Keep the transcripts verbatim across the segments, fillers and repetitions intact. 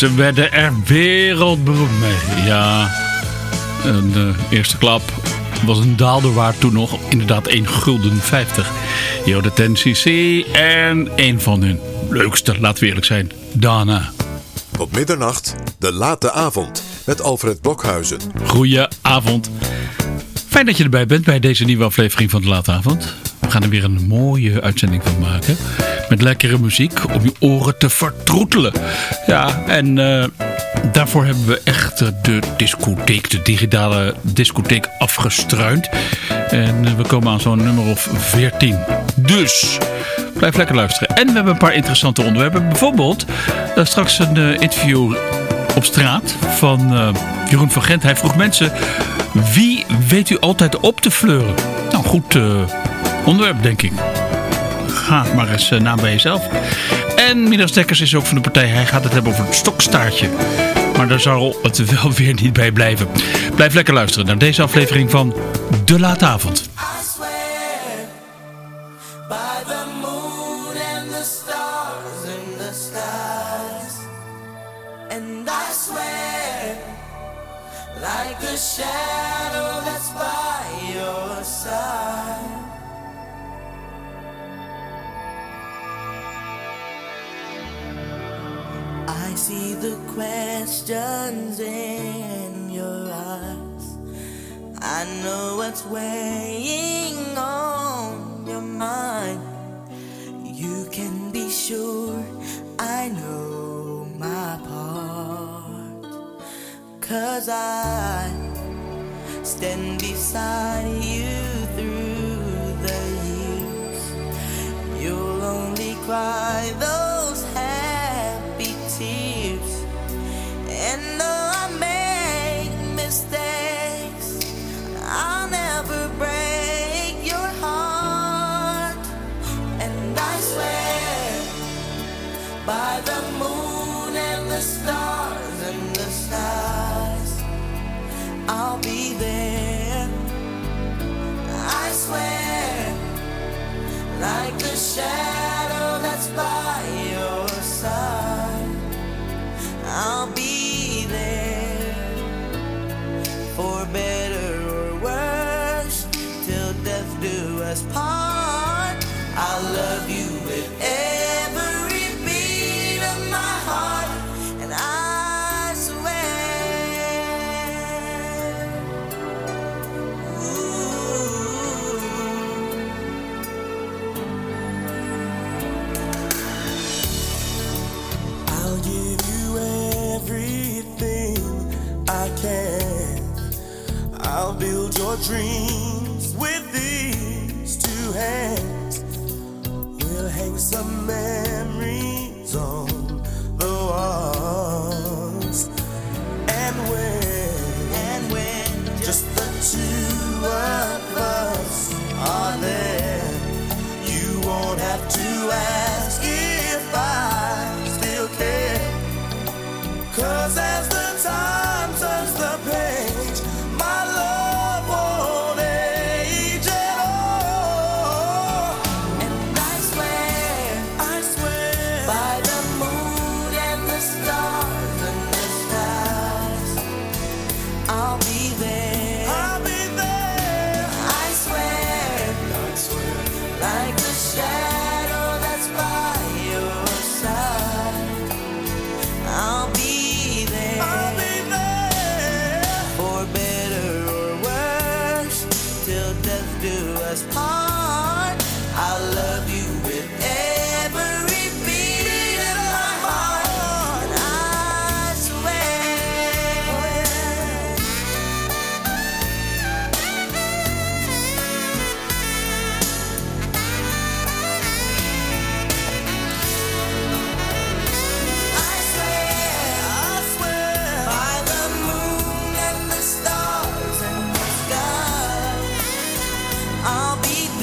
Ze werden er wereldberoemd mee. Ja, een uh, eerste klap was een daalder waard toen nog. Inderdaad één gulden vijftig. Yo, de ten C C en een van hun leukste, laten we eerlijk zijn, Dana. Tot middernacht, de late avond met Alfred Blokhuizen. Goedenavond. Fijn dat je erbij bent bij deze nieuwe aflevering van de late avond. We gaan er weer een mooie uitzending van maken. Met lekkere muziek om je oren te vertroetelen. Ja, en uh, daarvoor hebben we echt de discotheek, de digitale discotheek afgestruind. En uh, we komen aan zo'n nummer of veertien. Dus blijf lekker luisteren. En we hebben een paar interessante onderwerpen. Bijvoorbeeld uh, straks een uh, interview op straat van uh, Jeroen van Gent. Hij vroeg mensen, wie weet u altijd op te fleuren? Nou, goed uh, onderwerp, denk ik. Ga maar eens uh, na bij jezelf. En Midas Dekkers is ook van de partij. Hij gaat het hebben over het stokstaartje. Maar daar zal het wel weer niet bij blijven. Blijf lekker luisteren naar deze aflevering van De Late Avond. Like the shadow that's by your side, I see the questions in your eyes. I know what's weighing on your mind. You can be sure I know my part, 'cause I stand beside you through the years. You'll only cry those happy tears. And though I make mistakes, I'll never break your heart. And I swear by the moon and the stars and the stars, I'll be there. I swear, like the shadow that's by your side, I'll be there. For better or worse, till death do us part. I'll love you with every beat of my heart. And I swear, I'll give you everything I can. I'll build your dreams with these two hands. We'll hang some memories on the walls. And when, and when just the two of us are there, you won't have to ask if I still care. 'Cause as the time turns the page, my love won't age at all. And I swear, I swear, by the moon and the stars and the stars, I'll be there. I'll be there. I swear, I swear, like the shadow that's by your side, I'll be there. I'll be there. For better or worse, till death do us part. I'll love you with every beat of my heart. And I swear, I swear, I swear, by the moon and the stars and the sky, I'll be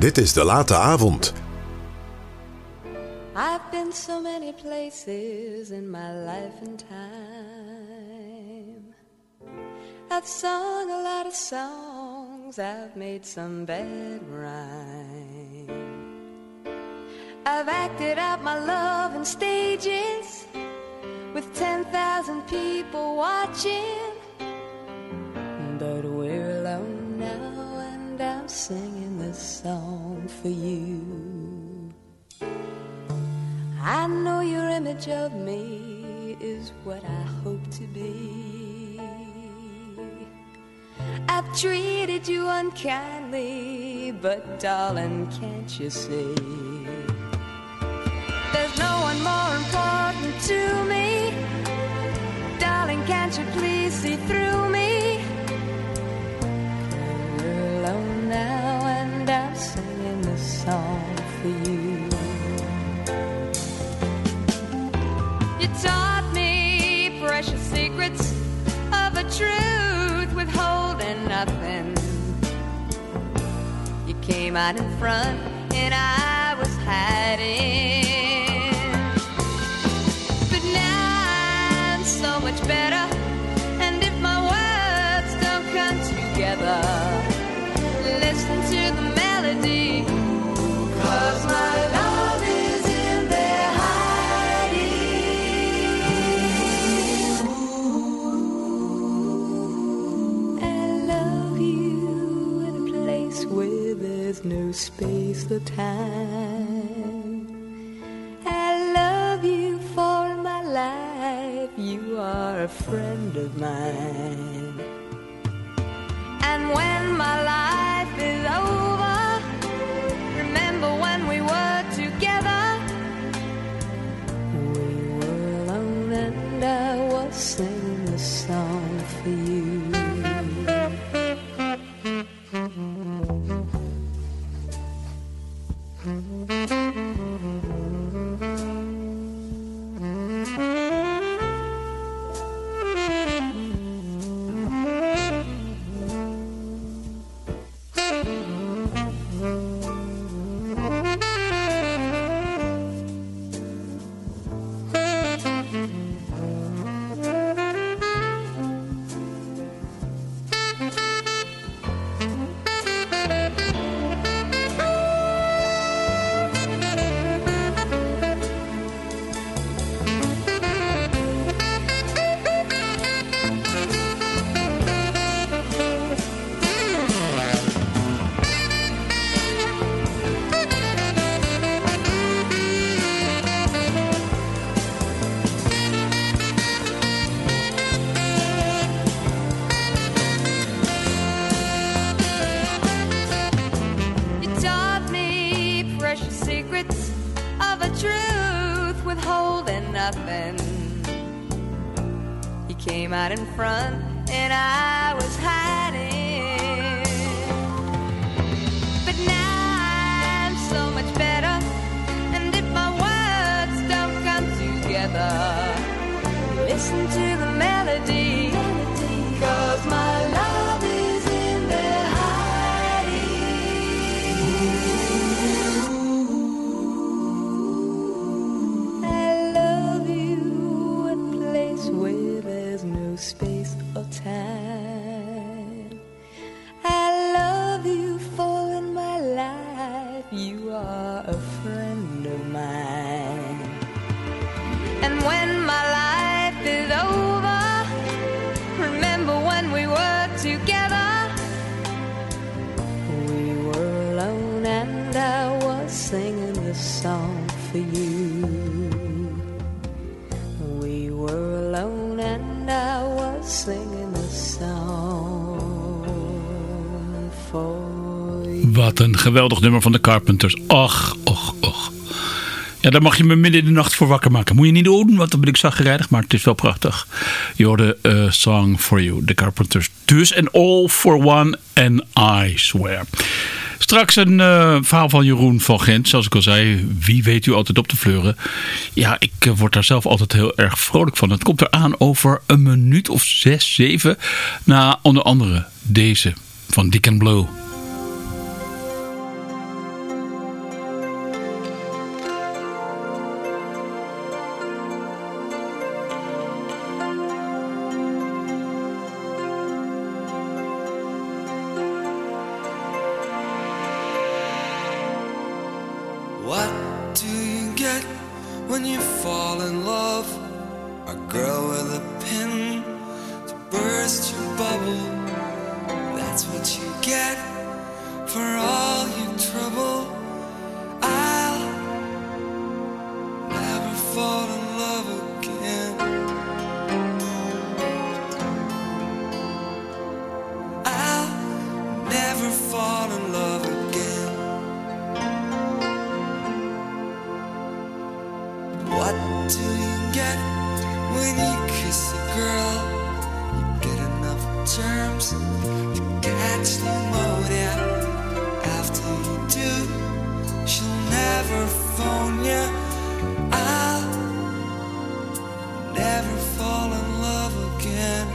Dit is De Late Avond. I've been so many places in my life and time. I've sung a lot of songs, I've made some bad rhyme. I've acted out my love in stages with ten thousand people watching. But we're alone now and I'm singing this song for you. I know your image of me is what I hope to be. I've treated you unkindly, but darling, can't you see? There's no one more important to me. Darling, can't you please see through me? We're alone now and I'm singing this song for you. You taught me precious secrets of a truth withholding nothing. You came out in front and I was hiding. But now I'm so much better, and if my words don't come together, listen to the melody, 'cause my love is in there hiding. I love you in a place where there's no space or time. I love you for my life, you are a friend of mine. And when my life is over, remember when we were together. We were alone and I was singing the song for you. Came out in front and I was hiding. But now I'm so much better, and if my words don't come together, listen to the melody, 'cause my love is in there hiding. I love you in a place where there's no space or time. I love you for in my life you are a friend of mine. And when my life is over, remember when we were together. We were alone and I was singing this song for you. We were alone and I was singing a song for you. Wat een geweldig nummer van de Carpenters. Och, och, och. Ja, daar mag je me midden in de nacht voor wakker maken. Moet je niet doen, want dan ben ik zaggerijnig, maar het is wel prachtig. Je hoorde A Song for You, de Carpenters. Dus en All for One and I Swear. Straks een uh, verhaal van Jeroen van Gent. Zoals ik al zei, wie weet u altijd op te fleuren. Ja, ik uh, word daar zelf altijd heel erg vrolijk van. Het komt eraan over een minuut of zes, zeven. Na onder andere deze van Deacon Blue. What do you get when you fall in love? A girl with a pin to burst your bubble. That's what you get for all your trouble. I'll never fall in love again. I'll never fall in love again. What do you get when you kiss a girl? You get enough germs to catch pneumonia. After you do, she'll never phone you. I'll never fall in love again.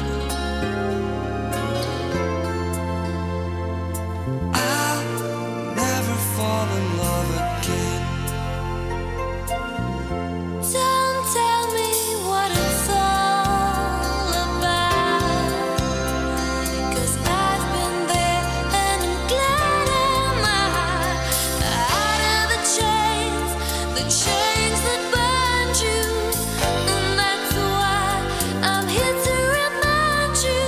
I'll never fall in love again. Don't tell me what it's all about, 'cause I've been there and I'm glad I'm out, out of the chains, the chains that bind you, and that's why I'm here to remind you.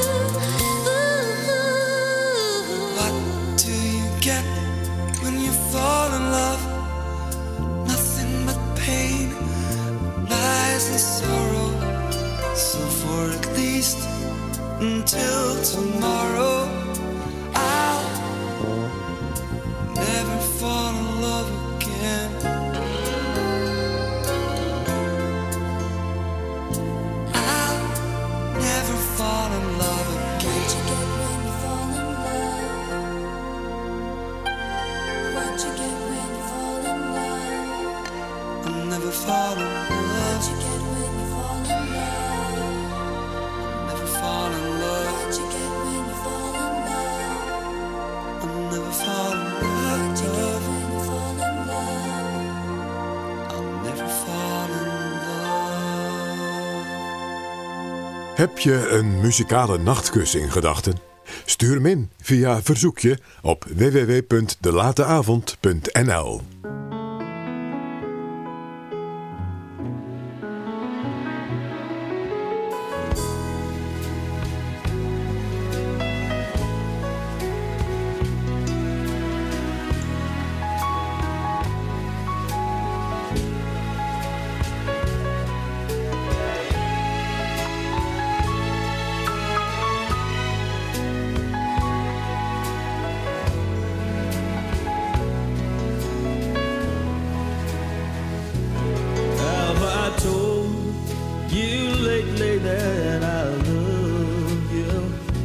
Ooh. What do you get when you fall in love? Nothing but pain, lies and sorrow. So for at least until tomorrow, I'll never fall in love again. I'll never fall in love What you again. get when you fall in love? What you get when you fall in love? I'll never fall in What love. you get when you fall in love? Never fall in love. What you get when you fall in love? I'll never fall in What you get love. when you fall in love? I'll never fall in love. Heb je een muzikale nachtkus in gedachten? Stuur hem in via verzoekje op w w w punt de late avond punt n l. Have I told you lately that I love you?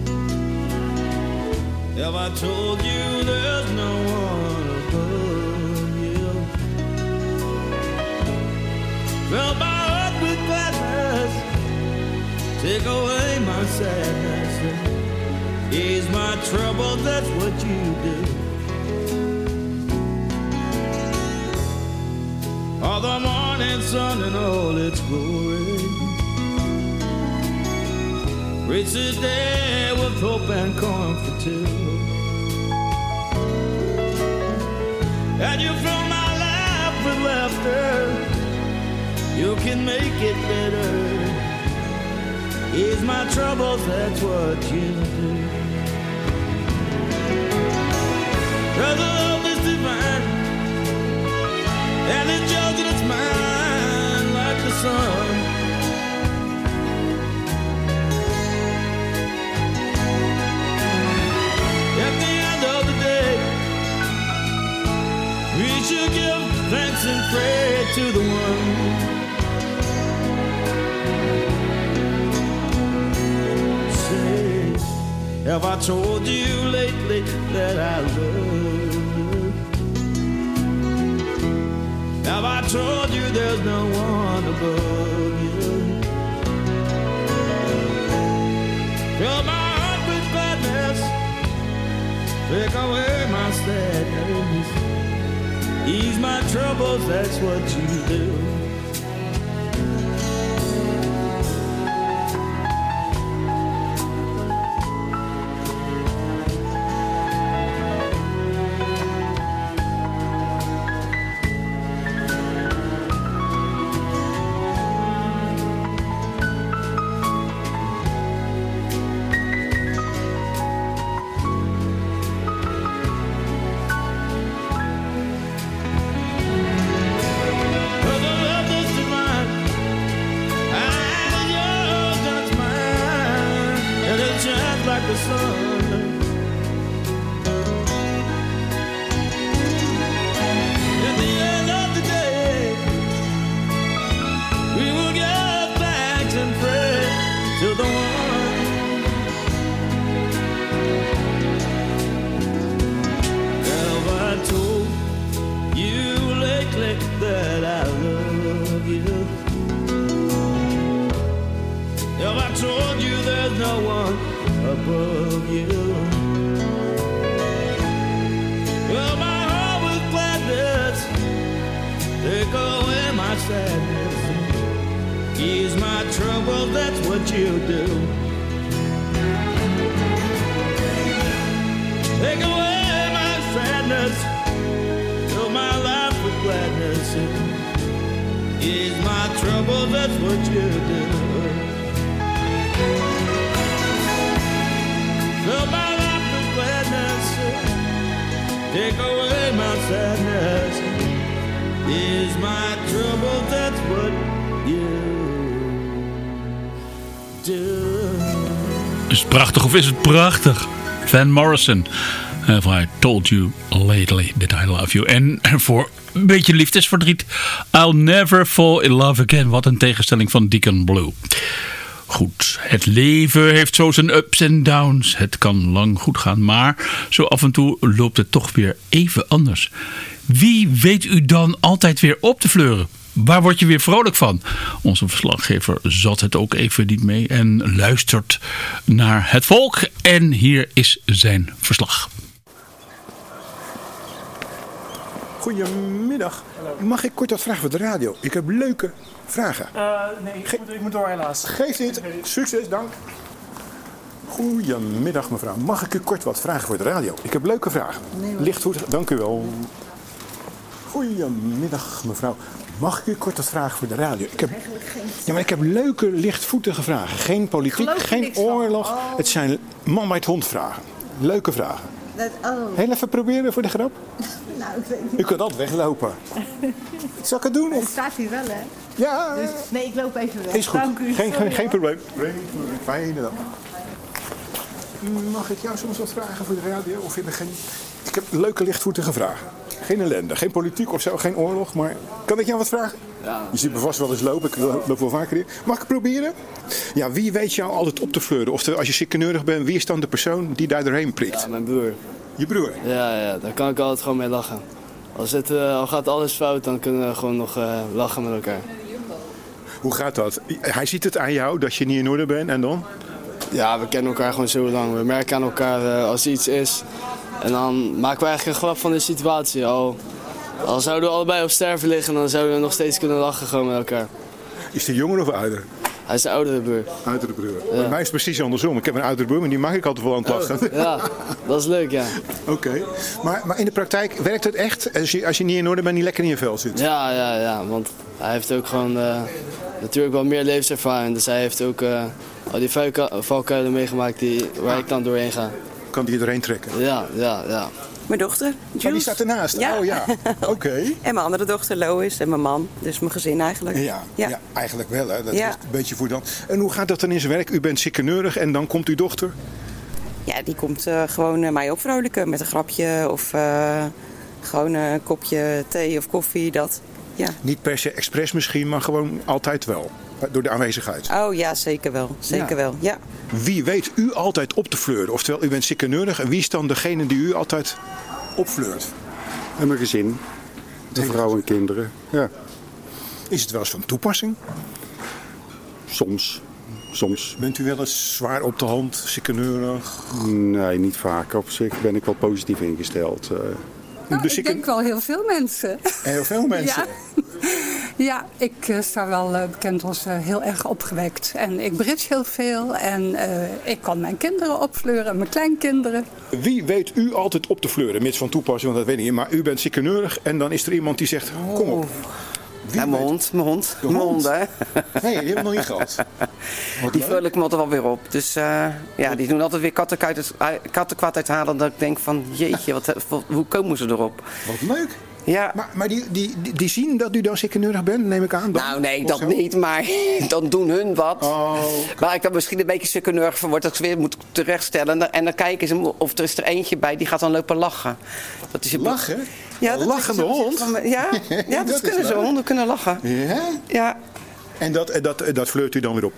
Have I told you there's no one above you? Fill my heart with gladness, take away my sadness, and ease my trouble, that's what you do. All the morning sun and all its glory, reach the day with hope and comfort too. And you fill my life with laughter, you can make it better. Ease my troubles, that's what you do. 'Cause the love is divine, and it's yours and it's mine like the sun. At the end of the day, we should give thanks and pray to the one. Say, have I told you lately that I love you? Have I told you there's no one above you? Fill my heart with gladness, take away my sadness, ease my troubles, that's what you do. that I love you. If I told you there's no one above you. Well, my heart with gladness, take away my sadness. Ease my trouble, that's what you do. Take away my sadness, fill my life with gladness. Ease my trouble, that's what you do. Fill my life with gladness, take away my sadness. Ease my trouble, that's what you do. Is het prachtig of is het prachtig? Van Morrison. Have I told you lately that I love you? En voor een beetje liefdesverdriet. I'll never fall in love again. Wat een tegenstelling van Deacon Blue. Goed, het leven heeft zo zijn ups en downs. Het kan lang goed gaan, maar zo af en toe loopt het toch weer even anders. Wie weet u dan altijd weer op te fleuren? Waar word je weer vrolijk van? Onze verslaggever zat het ook even niet mee en luistert naar het volk. En hier is zijn verslag. Goedemiddag. Mag ik kort wat vragen voor de radio? Ik heb leuke vragen. Uh, nee, ik, Ge- moet, ik moet door helaas. Geef dit. Succes, dank. Goedemiddag mevrouw. Mag ik u kort wat vragen voor de radio? Ik heb leuke vragen. Nee, lichtvoetig, dank u wel. Goedemiddag mevrouw. Mag ik u kort wat vragen voor de radio? Ik heb, ja, maar ik heb leuke, lichtvoetige vragen. Geen politiek, geen oorlog. Oh. Het zijn man bij het hond vragen. Leuke vragen. Dat, oh. Heel even proberen voor de grap? Nou, ik weet niet. U kunt altijd weglopen. Zal ik het doen? Of? Het staat hier wel, hè? Ja. Dus, nee, ik loop even weg. Is goed. Dank u. Geen, Sorry, geen, geen probleem. Fijne dag. Mag ik jou soms wat vragen voor de radio? Of in de geen... Ik heb leuke, lichtvoetige vragen. Geen ellende, geen politiek of zo, geen oorlog. Maar kan ik jou wat vragen? Ja. Je ziet me vast wel eens lopen. Ik loop wel vaker hier. Mag ik het proberen? Ja, wie weet jou altijd op te fleuren? Of als je ziekeneurig bent, wie is dan de persoon die daar doorheen prikt? Ja, mijn broer. Je broer? Ja, ja, daar kan ik altijd gewoon mee lachen. Als het, uh, al gaat alles fout, dan kunnen we gewoon nog uh, lachen met elkaar. Hoe gaat dat? Hij ziet het aan jou dat je niet in orde bent en dan? Ja, we kennen elkaar gewoon zo lang. We merken aan elkaar uh, als er iets is. En dan maken we eigenlijk een grap van de situatie. Al, al zouden we allebei op sterven liggen, dan zouden we nog steeds kunnen lachen gewoon met elkaar. Is hij jonger of ouder? Hij is de oudere broer. Oudere broer. Ja. Bij mij is het precies andersom. Ik heb een oudere broer, maar die maak ik altijd wel aan het lachen. Oh, ja, dat is leuk, ja. Oké. Okay. Maar, maar in de praktijk werkt het echt als je, als je niet in orde bent, niet lekker in je vel zit? Ja, ja, ja. Want hij heeft ook gewoon uh, natuurlijk wel meer levenservaring. Dus hij heeft ook uh, al die valkuilen meegemaakt die, waar ik dan doorheen ga. Kan die er doorheen trekken? Ja, ja, ja. Mijn dochter, Jules. Oh, die staat ernaast? Ja. Oh ja, oké. Okay. En mijn andere dochter, Lois, en mijn man. Dus mijn gezin eigenlijk. Ja, ja. ja eigenlijk wel. Hè. Dat ja. is een beetje voor dan. En hoe gaat dat dan in zijn werk? U bent ziekeneurig en dan komt uw dochter? Ja, die komt uh, gewoon uh, mij opvrolijken met een grapje of uh, gewoon een kopje thee of koffie, dat. Ja. Niet per se expres misschien, maar gewoon altijd wel. Door de aanwezigheid. Oh ja, zeker wel. Zeker ja. wel, ja. Wie weet u altijd op te fleuren? Oftewel, u bent ziekeneurig en wie is dan degene die u altijd opfleurt? En mijn gezin. De vrouw en kinderen, ja. Is het wel eens van toepassing? Soms. Soms. Bent u wel eens zwaar op de hand, ziekeneurig? Nee, niet vaak. Op zich ben ik wel positief ingesteld. Uh, Nou, ik denk wel heel veel mensen. Heel veel mensen? Ja, ja ik uh, sta wel uh, bekend als uh, heel erg opgewekt. En ik bridge heel veel. En uh, ik kan mijn kinderen opfleuren, mijn kleinkinderen. Wie weet u altijd op te fleuren? Mits van toepassing, want dat weet ik niet. Maar u bent ziekeneurig en dan is er iemand die zegt, kom op. Ja, mijn hond, mijn hond. De mijn hond? hond, hè? Nee, die hebben we nog niet gehad. Wat die leuk. vul ik me altijd wel weer op. Dus uh, ja, die doen altijd weer kattenkwaad uithalen. Dat ik denk van, jeetje, wat, hoe komen ze erop? Wat leuk. Ja. Maar, maar die, die, die, die zien dat u dan ziekeneurig bent, neem ik aan? Dan? Nou nee, dat niet, maar dan doen hun wat. Oh. Waar ik dan misschien een beetje ziekeneurig van word, dat ik ze weer moet terechtstellen. En dan kijken ze of er is er eentje bij, die gaat dan lopen lachen. Dat is lachen? Ja, een lachende hond? Van, ja, ja, dat, dat kunnen ze. Honden kunnen lachen. Ja? Ja. En dat, dat, dat fleurt u dan weer op?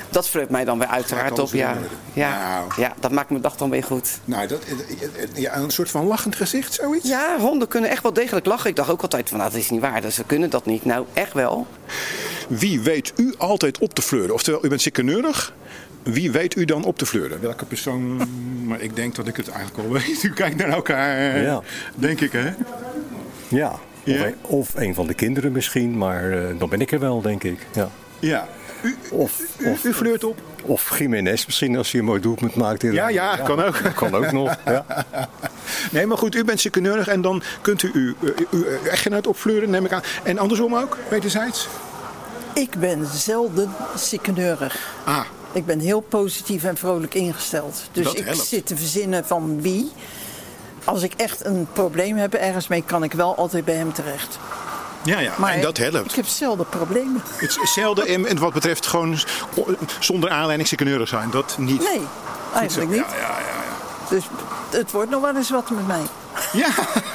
dat fleurt mij dan weer uiteraard op. Ja. Ja. Nou. ja, dat maakt mijn dag dan weer goed. Nou, dat, ja, een soort van lachend gezicht, zoiets? Ja, honden kunnen echt wel degelijk lachen. Ik dacht ook altijd van, nou, dat is niet waar. Dus ze kunnen dat niet. Nou, echt wel. Wie weet u altijd op te fleuren? Oftewel, u bent ziekeneurig. Wie weet u dan op te fleuren? Welke persoon? Maar ik denk dat ik het eigenlijk al weet. U kijkt naar elkaar, ja. Denk ik, hè? Ja, ja. Of, een, of een van de kinderen misschien, maar uh, dan ben ik er wel, denk ik. Ja. Ja. U, of, u, of, u fleurt op? Of Jiménez misschien, als hij een mooi doelpunt maakt. In ja, ja, ja, kan ook. Kan ook nog, ja. Nee, maar goed, u bent ziekeneurig en dan kunt u uw, uw, uw echtgenoot opfleuren, neem ik aan. En andersom ook, wederzijds? Ik ben zelden ziekeneurig. Ah. Ik ben heel positief en vrolijk ingesteld. Dus Dat ik helpt. zit te verzinnen van wie. Als ik echt een probleem heb ergens mee, kan ik wel altijd bij hem terecht. Ja, ja, maar en dat helpt. Ik heb zelden problemen. Het is zelden en, en wat betreft gewoon zonder aanleiding ziekeneurig zijn, dat niet. Nee, eigenlijk niet. Ja, ja, ja, ja. Dus het wordt nog wel eens wat met mij. Ja.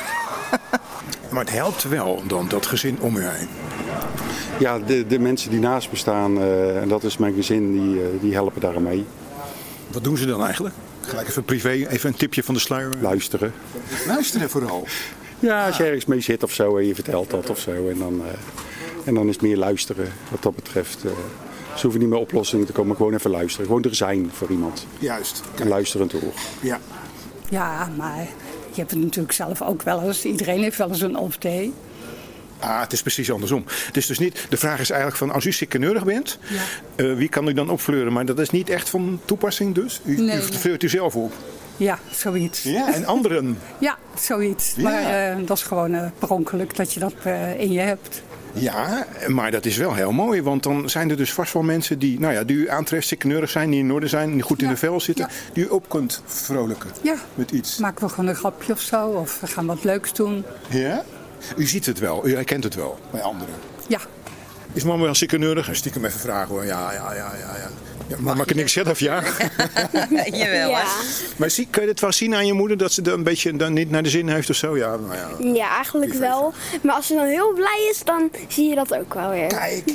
Maar het helpt wel dan, dat gezin om u heen. Ja, de, de mensen die naast me staan, uh, en dat is mijn gezin, die, uh, die helpen daar mee. Wat doen ze dan eigenlijk? Gelijk even privé, even een tipje van de sluier. Luisteren. Luisteren vooral? Ja, als je ergens mee zit of zo en je vertelt dat of zo. En dan, uh, en dan is het meer luisteren wat dat betreft. Uh, ze hoeven niet meer oplossingen te komen, gewoon even luisteren. Gewoon er zijn voor iemand. Juist. Een luisterend oor. Ja. Ja, maar je hebt het natuurlijk zelf ook wel eens. Iedereen heeft wel eens een off-day. Ah, het is precies andersom. Het is dus niet, de vraag is eigenlijk van, als u ziekeneurig bent, ja. uh, wie kan u dan opfleuren? Maar dat is niet echt van toepassing dus? U, nee, u fleurt u zelf op? Ja, zoiets. Ja, en anderen? Ja, zoiets. Ja. Maar uh, dat is gewoon uh, per ongeluk dat je dat uh, in je hebt. Ja, maar dat is wel heel mooi, want dan zijn er dus vast wel mensen die, nou ja, die u aantreft, ziekeneurig zijn, die in orde zijn, die goed in ja. de vel zitten, ja. die u op kunt vrolijken ja. met iets. Maken we gewoon een grapje of zo, of we gaan wat leuks doen. Ja? U ziet het wel, u herkent het wel bij anderen. Ja. Is mama wel ziekeneurig? Stiekem even vragen hoor. Ja, ja, ja, ja. ja. ja mama kan niks zelf, ja? Jawel, ja. Maar zie, kun je het wel zien aan je moeder dat ze er een beetje dan niet naar de zin heeft of zo? Ja, nou ja. Ja, eigenlijk wel. Maar als ze dan heel blij is, dan zie je dat ook wel weer. Kijk.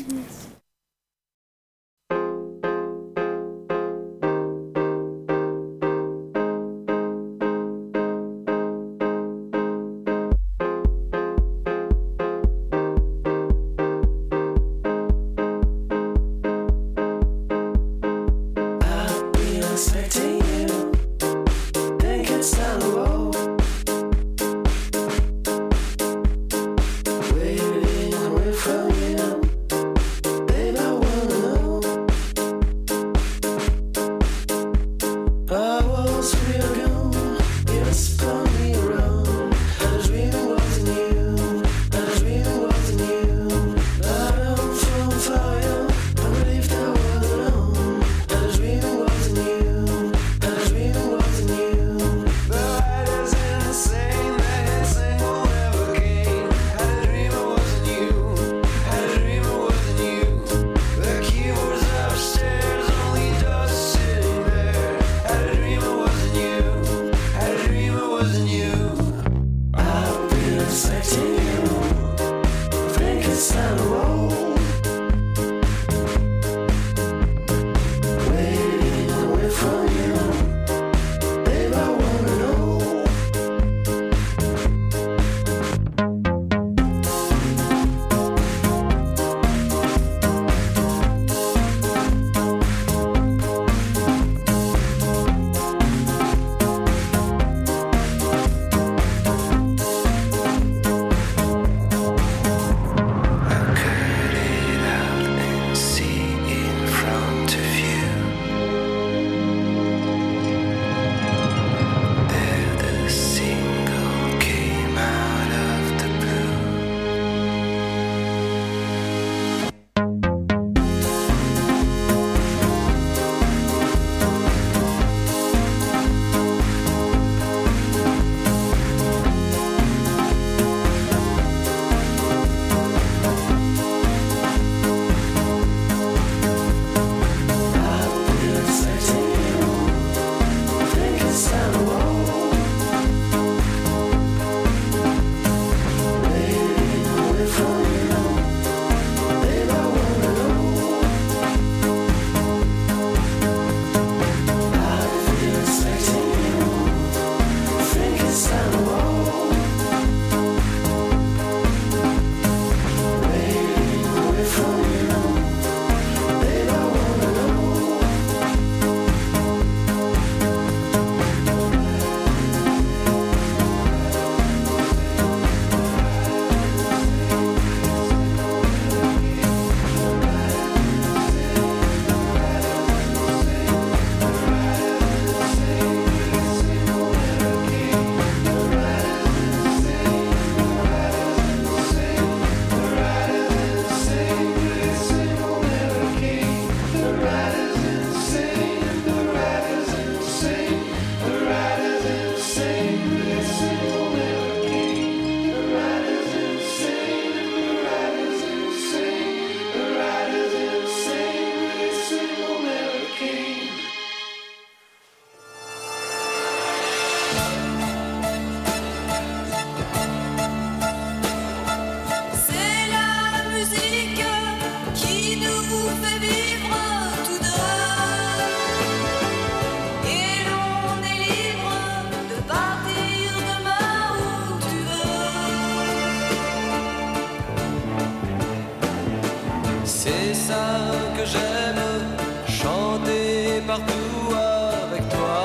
C'est ça que j'aime, chanter partout avec toi.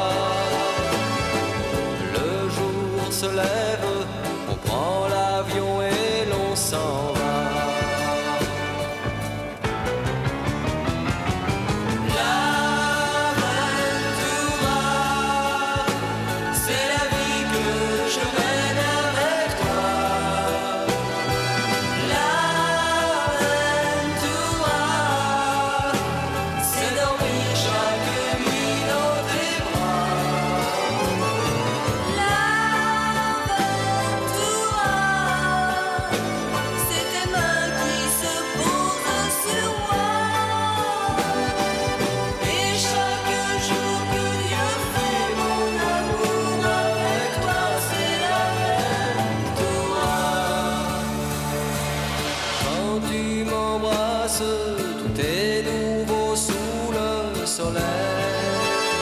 Le jour se lève, on prend l'avion et l'on s'en va. Tout est nouveau sous le soleil.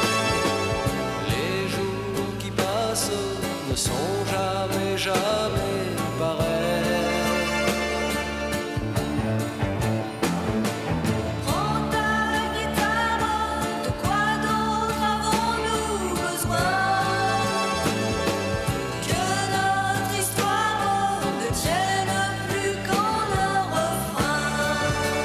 Les jours qui passent ne sont jamais, jamais pareils. Prends ta guitare, de quoi d'autre avons-nous besoin? Que notre histoire ne tienne plus qu'en un refrain.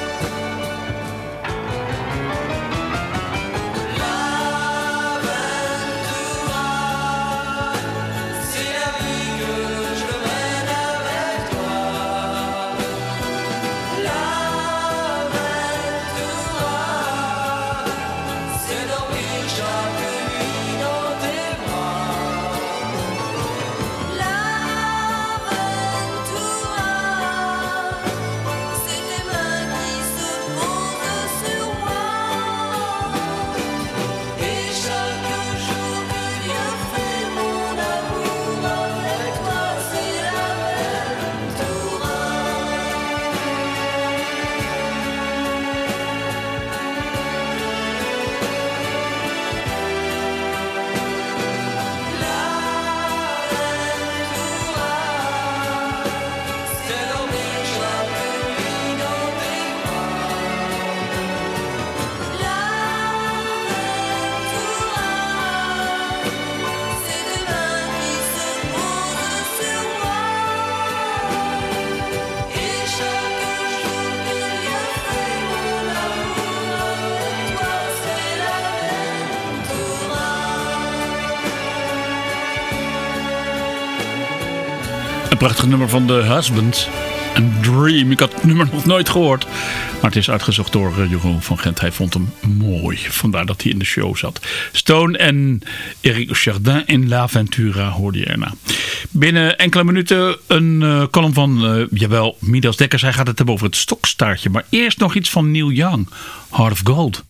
C'est la vie que je mène avec toi. L'Aventura, c'est dormir chaque nuit dans tes bras. L'Aventura, c'est tes mains qui se posent sur moi. Et chaque jour que Dieu fait mon amour avec toi, c'est l'Aventura. C'est dormir chaque nuit dans tes bras. L'Aventura, c'est tes mains qui se posent sur moi. Et chaque jour que Dieu fait mon amour avec toi, c'est l'Aventura. Een prachtig nummer van The Husbands. Een Dream. Ik had het nummer nog nooit gehoord. Maar het is uitgezocht door uh, Jeroen van Gent. Hij vond hem mooi. Vandaar dat hij in de show zat. Stone en Eric Chardin in L'Aventura hoorde je erna. Binnen enkele minuten een uh, column van, uh, jawel, Midas Dekkers. Hij gaat het hebben over het stokstaartje. Maar eerst nog iets van Neil Young. Heart of Gold.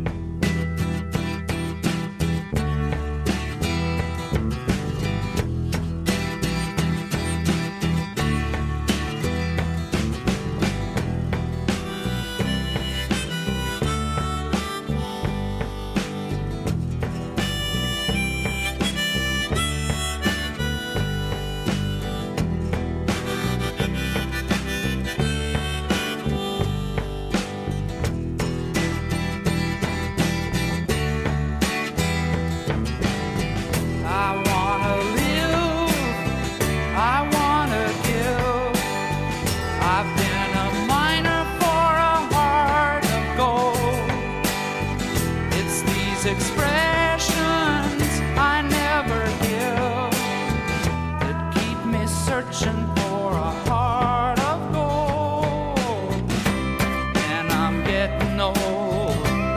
I wanna live, I wanna give. I've been a miner for a heart of gold. It's these expressions I never give that keep me searching for a heart of gold. And I'm getting old.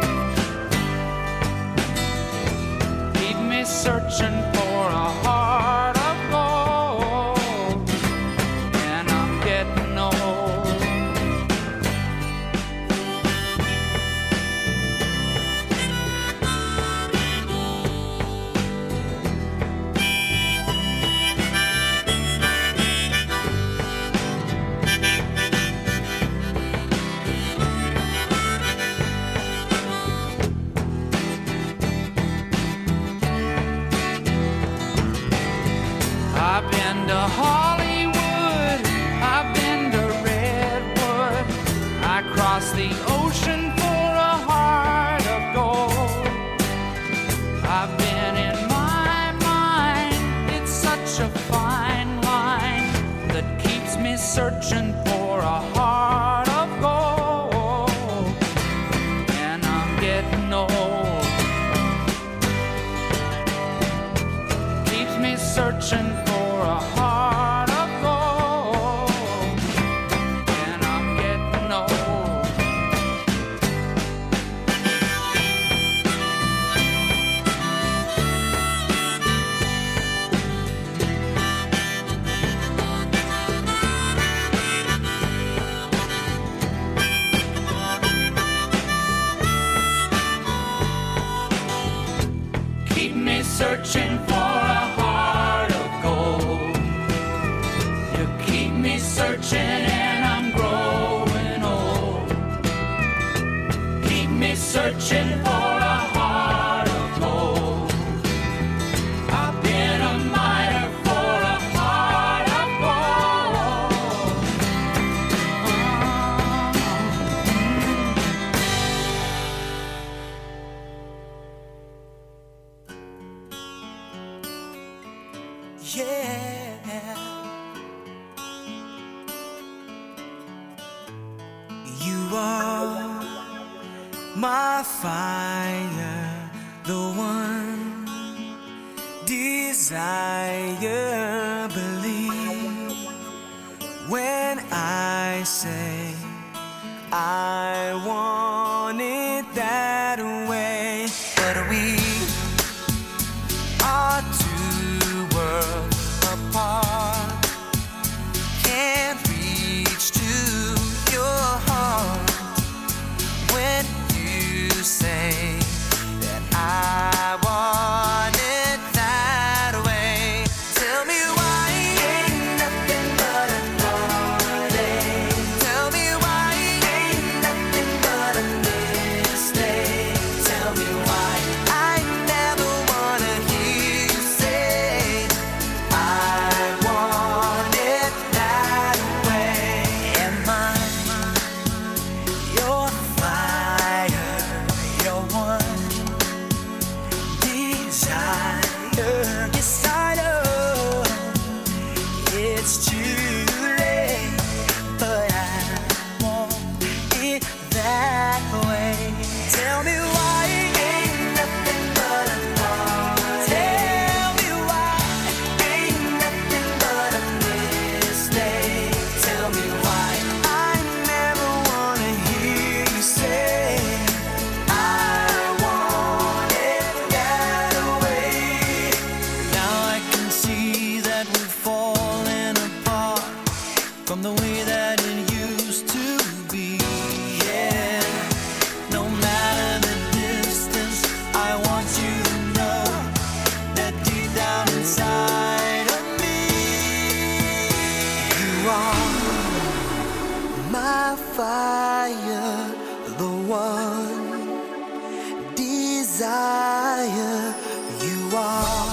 Keep me searching for a heart of gold, and I'm getting old. searching for a heart of gold. You keep me searching and I'm growing old. Keep me searching for a heart of gold. I've been a miner for a heart of gold. Yeah, you are my fire, the one desire. Believe when I say I want it that way, but we are two worlds apart. Can't reach to your heart when you say that I want it that way. Tell me why ain't nothing but a heartache. Tell me why ain't nothing but a mistake. Tell me why I never wanna hear you say I want it that way. Am I your fire, your one desire? Yes, I know it's too late, but I want it that way. Tell me why ain't nothing but a heart. Tell me why ain't nothing but a mistake. Tell me why I never wanna hear you say I want it that way. Now I can see that we're falling apart from the way that it used to be. Yeah, no matter the distance, I want you to know that deep down inside of me, you are my fire, the one desire. You are.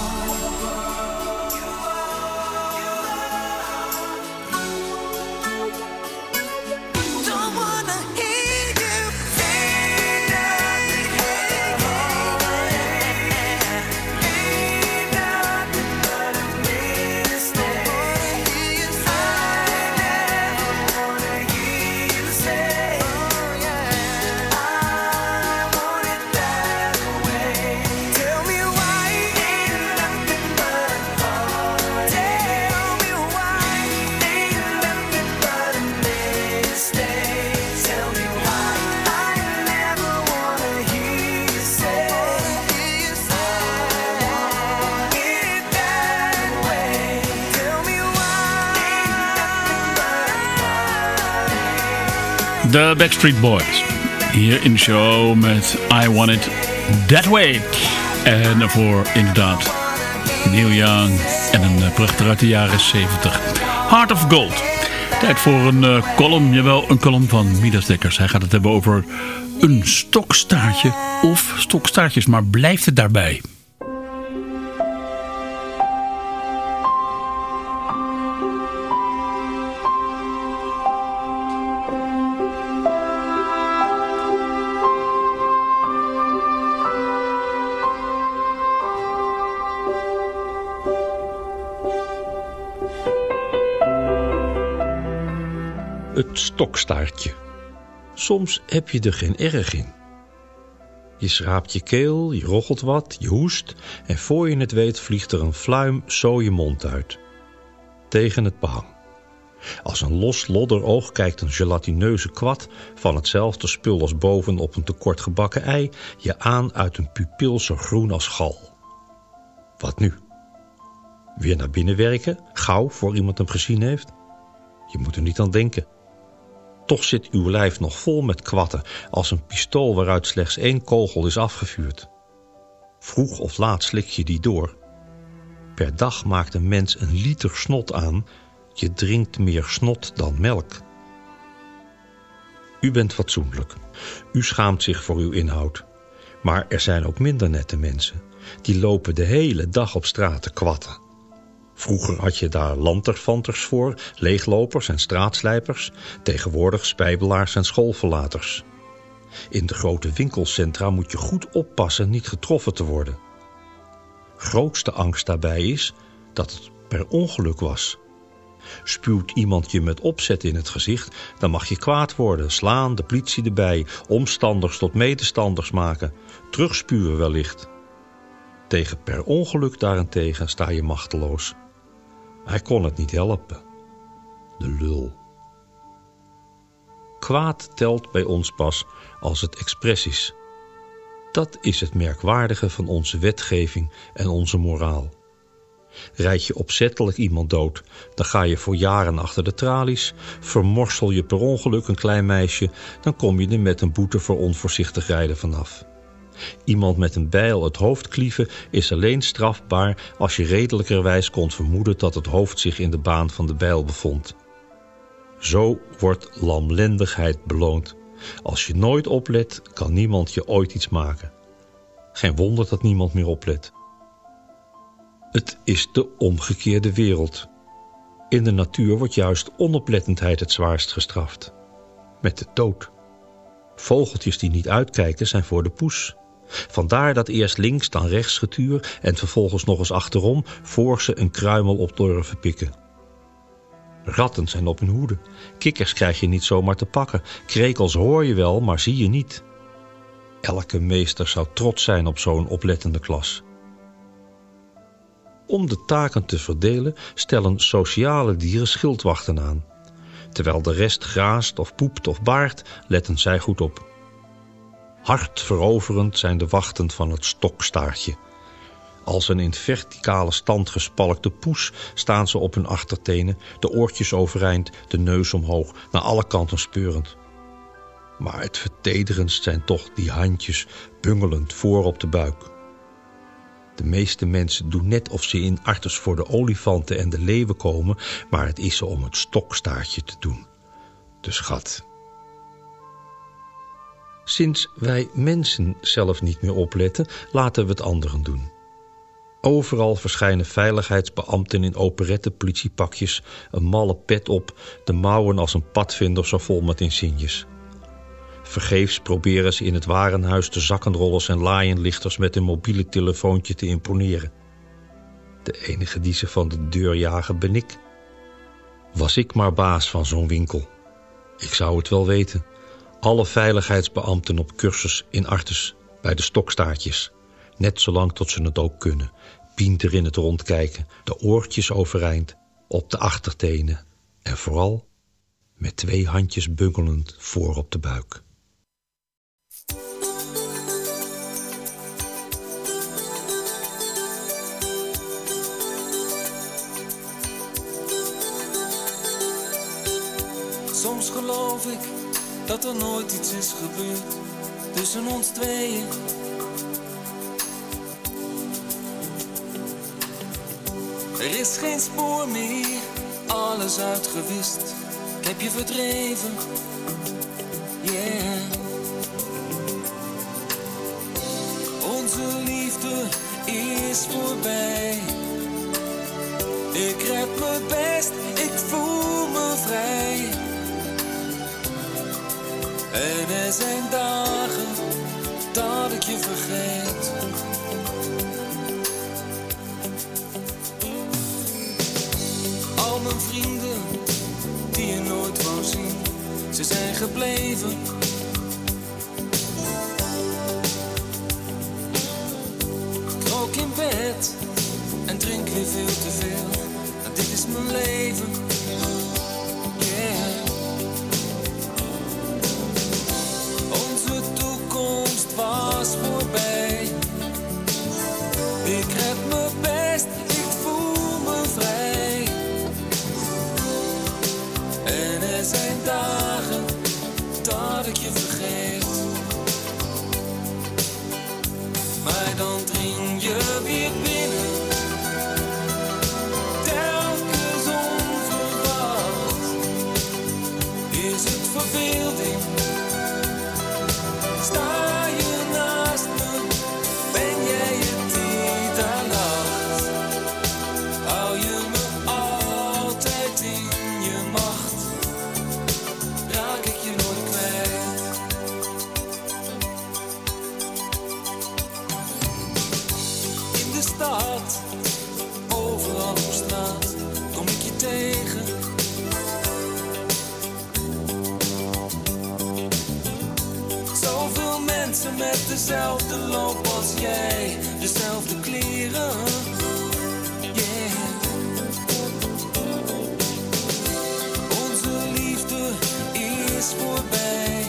Don't wanna hear you say nothing. Ain't nothing but a mistake. I never wanna hear you say I want it that way. Tell me why ain't nothing but a heart. Tell me why ain't nothing but a mistake. Tell me why I never wanna hear you say I want it that way. Tell me why De Backstreet Boys. Hier in de show met I Want It That Way. En daarvoor inderdaad Neil Young en een uh, prachtig uit de jaren zeventig. Heart of Gold. Tijd voor een uh, column, jawel, een column van Midas Dekkers. Hij gaat het hebben over een stokstaartje of stokstaartjes, maar blijft het daarbij? Het stokstaartje. Soms heb je er geen erg in. Je schraapt je keel, je rochelt wat, je hoest en voor je het weet vliegt er een fluim zo je mond uit. Tegen het behang. Als een los lodderoog kijkt een gelatineuze kwad van hetzelfde spul als boven op een tekort gebakken ei je aan uit een pupil zo groen als gal. Wat nu? Weer naar binnen werken, gauw voor iemand hem gezien heeft? Je moet er niet aan denken. Toch zit uw lijf nog vol met kwatten als een pistool waaruit slechts één kogel is afgevuurd. Vroeg of laat slik je die door. Per dag maakt een mens een liter snot aan. Je drinkt meer snot dan melk. U bent fatsoenlijk. U schaamt zich voor uw inhoud. Maar er zijn ook minder nette mensen. Die lopen de hele dag op straat te kwatten. Vroeger had je daar lanterfanters voor, leeglopers en straatslijpers. Tegenwoordig spijbelaars en schoolverlaters. In de grote winkelcentra moet je goed oppassen niet getroffen te worden. Grootste angst daarbij is dat het per ongeluk was. Spuwt iemand je met opzet in het gezicht, dan mag je kwaad worden, slaan, de politie erbij, omstanders tot medestanders maken, terugspuwen wellicht. Tegen per ongeluk daarentegen sta je machteloos. Hij kon het niet helpen. De lul. Kwaad telt bij ons pas als het expres is. Dat is het merkwaardige van onze wetgeving en onze moraal. Rijd je opzettelijk iemand dood, dan ga je voor jaren achter de tralies. Vermorsel je per ongeluk een klein meisje, dan kom je er met een boete voor onvoorzichtig rijden vanaf. Iemand met een bijl het hoofd klieven is alleen strafbaar als je redelijkerwijs kon vermoeden dat het hoofd zich in de baan van de bijl bevond. Zo wordt lamlendigheid beloond. Als je nooit oplet, kan niemand je ooit iets maken. Geen wonder dat niemand meer oplet. Het is de omgekeerde wereld. In de natuur wordt juist onoplettendheid het zwaarst gestraft. Met de dood. Vogeltjes die niet uitkijken zijn voor de poes. Vandaar dat eerst links dan rechts getuur en vervolgens nog eens achterom voor ze een kruimel op durven pikken. Ratten zijn op hun hoede. Kikkers krijg je niet zomaar te pakken. Krekels hoor je wel, maar zie je niet. Elke meester zou trots zijn op zo'n oplettende klas. Om de taken te verdelen stellen sociale dieren schildwachten aan. Terwijl de rest graast of poept of baart, letten zij goed op. Hartveroverend zijn de wachten van het stokstaartje. Als een in verticale stand gespalkte poes staan ze op hun achtertenen, de oortjes overeind, de neus omhoog, naar alle kanten speurend. Maar het vertederendst zijn toch die handjes bungelend voor op de buik. De meeste mensen doen net of ze in arters voor de olifanten en de leeuwen komen, maar het is ze om het stokstaartje te doen. De schat. Sinds wij mensen zelf niet meer opletten, laten we het anderen doen. Overal verschijnen veiligheidsbeambten in operette politiepakjes, een malle pet op, de mouwen als een padvinder zo vol met insignes. Vergeefs proberen ze in het warenhuis de zakkenrollers en laaienlichters met een mobiele telefoontje te imponeren. De enige die ze van de deur jagen ben ik. Was ik maar baas van zo'n winkel. Ik zou het wel weten. Alle veiligheidsbeambten op cursus in Artes, bij de stokstaartjes. Net zolang tot ze het ook kunnen. Pienter in het rondkijken, de oortjes overeind, op de achtertenen. En vooral met twee handjes bungelend voor op de buik. Soms geloof ik dat er nooit iets is gebeurd tussen ons tweeën. Er is geen spoor meer, alles uitgewist. Ik heb je verdreven, yeah. Onze liefde is voorbij. Ik red me best, ik voel me vrij. En er zijn dagen dat ik je vergeet. Al mijn vrienden die je nooit wou zien, ze zijn gebleven. Ik rook in bed en drink weer veel te veel. En dit is mijn leven, yeah. Onze toekomst was voorbij. Ik red me best, ik voel me vrij. En er zijn dagen dat ik je vergeet. Maar dan drink het verbeelding? Sta je naast me? Ben jij het die daar lacht? Hou je me altijd in je macht? Raak ik je nooit kwijt? In de stad, overal op straat, kom ik je tegen. Zoveel mensen met dezelfde loop als jij, dezelfde kleren. Yeah. Onze liefde is voorbij.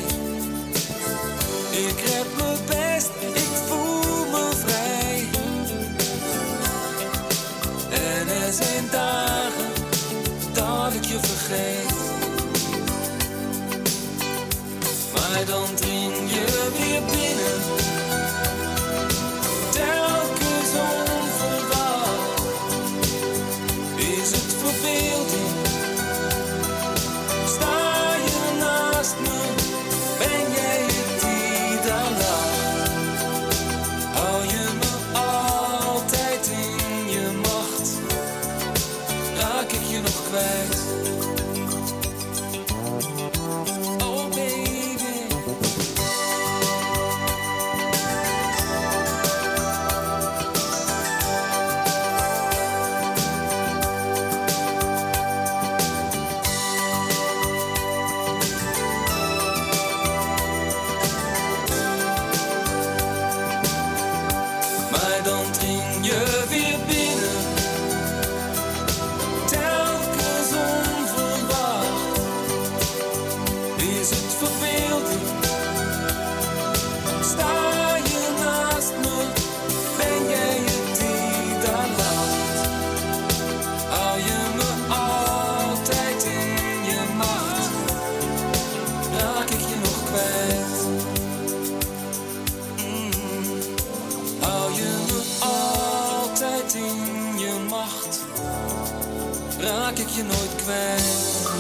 Ik red me best, ik voel me vrij. En er zijn dagen dat ik je vergeet. Maar dan dring je weer binnen. Telkens onverwacht. Is het verbeelding? Sta je naast me? Ben jij het die daar lacht? Hou je me altijd in je macht? Raak ik je nog kwijt? Oh baby. Maar dan dring je weer binnen. Telkens onverwacht. Is het verbeelding? Sta je naast me? Ben jij het die daar lacht? Hou je me altijd in je macht? Raak ik je nog kwijt? Mm. Hou je me altijd in je macht? Raak ik je nooit kwijt?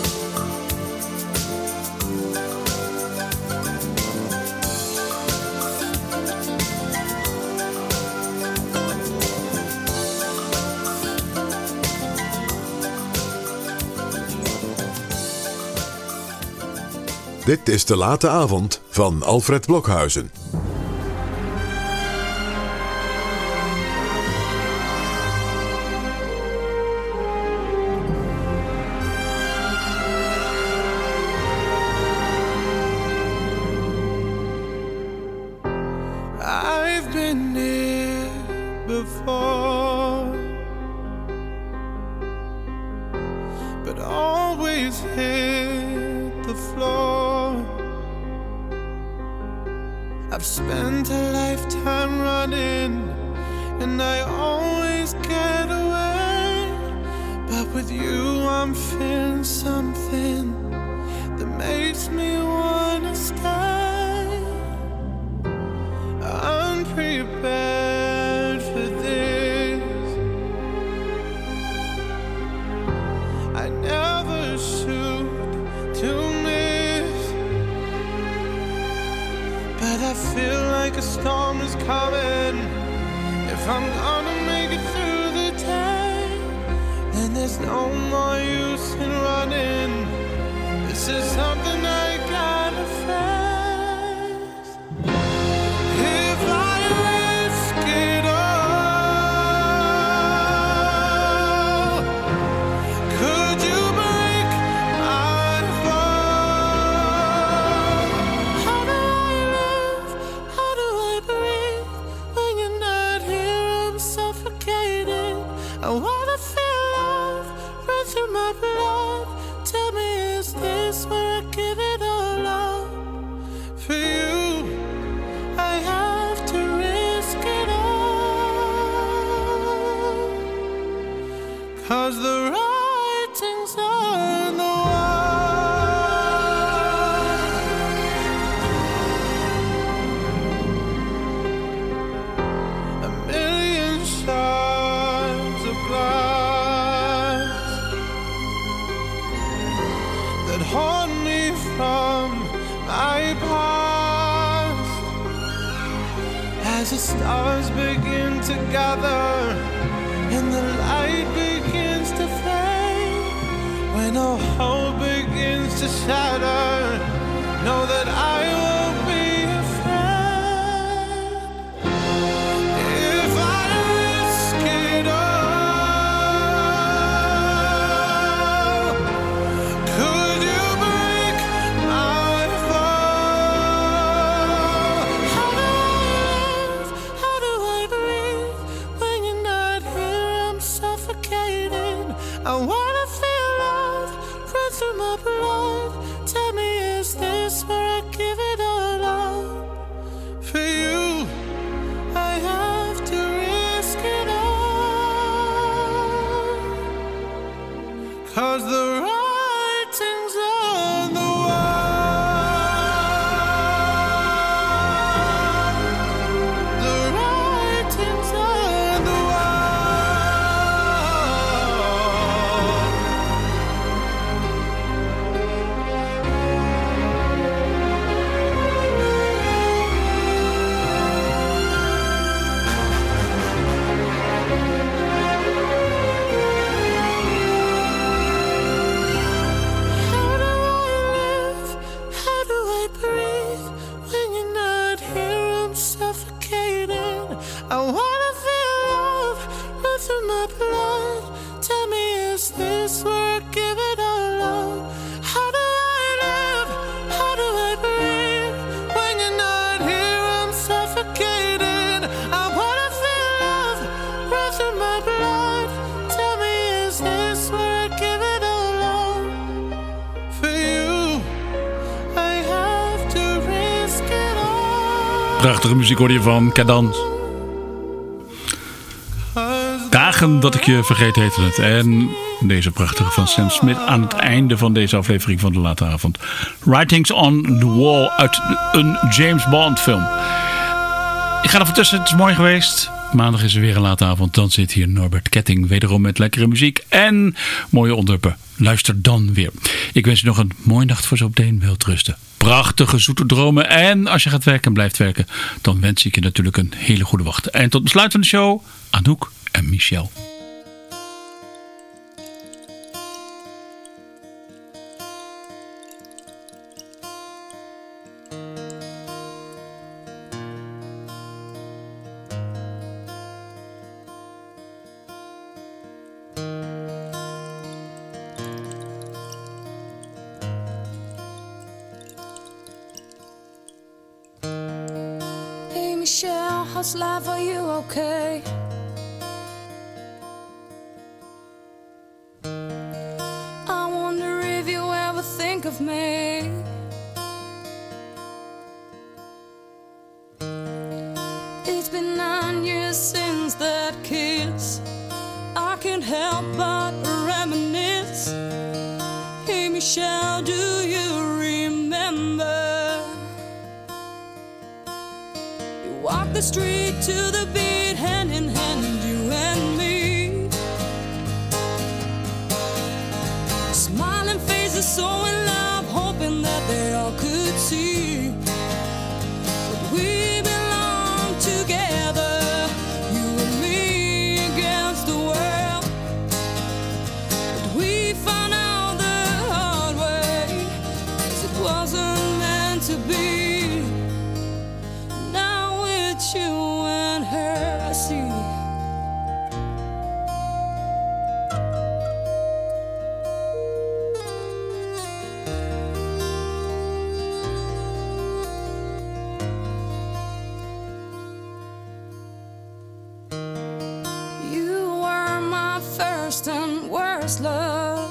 Dit is De Late Avond van Alfred Blokhuizen. I've been here before, but always hit the floor. I've spent a lifetime running, and I always get away. But with you I'm feeling something that makes me wanna stay. Unprepared for this, I never shoot to miss, but I feel like a storm is coming. If I'm gonna make it through the day, then there's no more use in running. This is something I gotta face. I wanna feel love run through my blood. Tell me, is this where I give it my past as the stars begin to gather and the light begins to fade. When all hope begins to shatter, know that I won't be afraid. If I risk it all, could you break my fall? How do I live? How do I breathe? When you're not here, I'm suffocating. I wanna feel love run through my blood. Tell me, is this where I give it all up? For you, I have to risk it all. 'Cause the writing's on the wall. The writing's on the How do I live? How do I breathe? When you're not here, I'm suffocating. I wanna feel love run through my blood. Tell me, is this where I give it all up? How do I live? How do I breathe? When you're not here, I'm suffocating. I wanna feel love run through my blood. Tell me, is this where I give it all up? For you, I have to risk it all. Prachtige muziek hoor je van Cadans. Dagen dat ik je vergeet heette het. En deze prachtige van Sam Smith aan het einde van deze aflevering van de late avond. Writings on the Wall uit een James Bond film. Ik ga er voor tussen, het is mooi geweest. Maandag is er weer een late avond. Dan zit hier Norbert Ketting wederom met lekkere muziek en mooie onderwerpen. Luister dan weer. Ik wens je nog een mooie nacht voor zo meteen. Welterusten. Prachtige zoete dromen. En als je gaat werken en blijft werken, dan wens ik je natuurlijk een hele goede wacht. En tot besluit van de show, Anouk en Michel. Hey Michelle, how's life? Are you okay? I wonder if you ever think of me. It's been nine years since that kiss. I can't help but reminisce. Hey Michelle, do you remember? You walked the street to the beat, hand in hand, you and me. Smiling faces, so in love, hoping that they all could see that we belong together, you and me against the world. But we found out the hard way, 'cause it wasn't meant to be. Now it's you and her, I see. You were my first and worst love,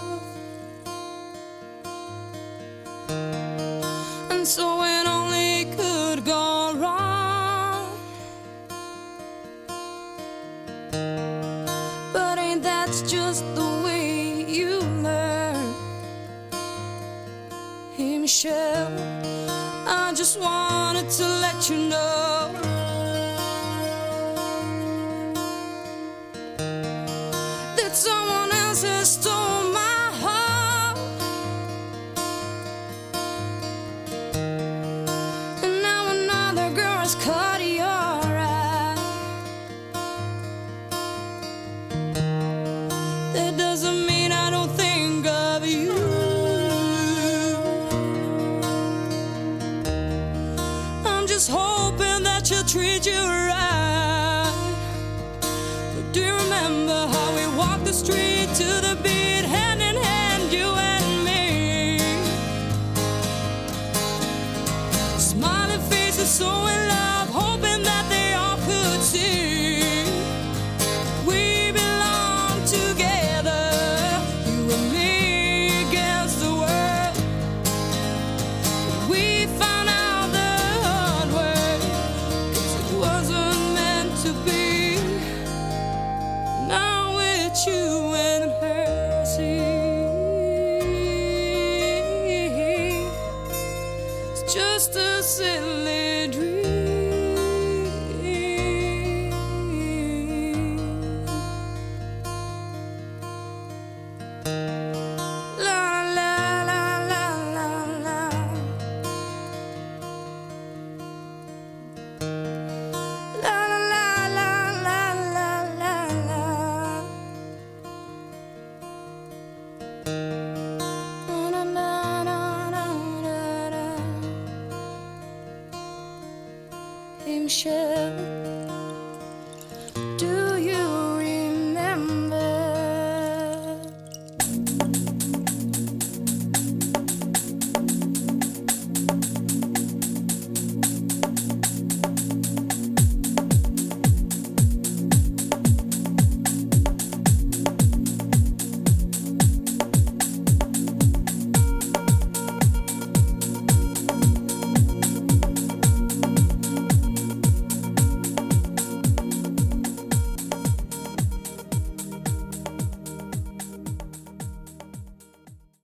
and so it only could go wrong. But ain't that just the way you learn? Hey Michelle, I just wanted to let you know that someone else has stole my heart. has caught your eye. That doesn't mean I don't think of you. I'm just hoping that she'll treat you right. But do you remember how we walked the street to the beat, hand in hand, you and me? Smiling faces, so in love, hoping that they all could see we belong together, you and me against the world. But we found out the hard way, 'cause it wasn't meant to be. Now it's you and her, see. It's just a silly dream. La la la la la la. La la la la la la la. Na na na na na na. Hey Michelle.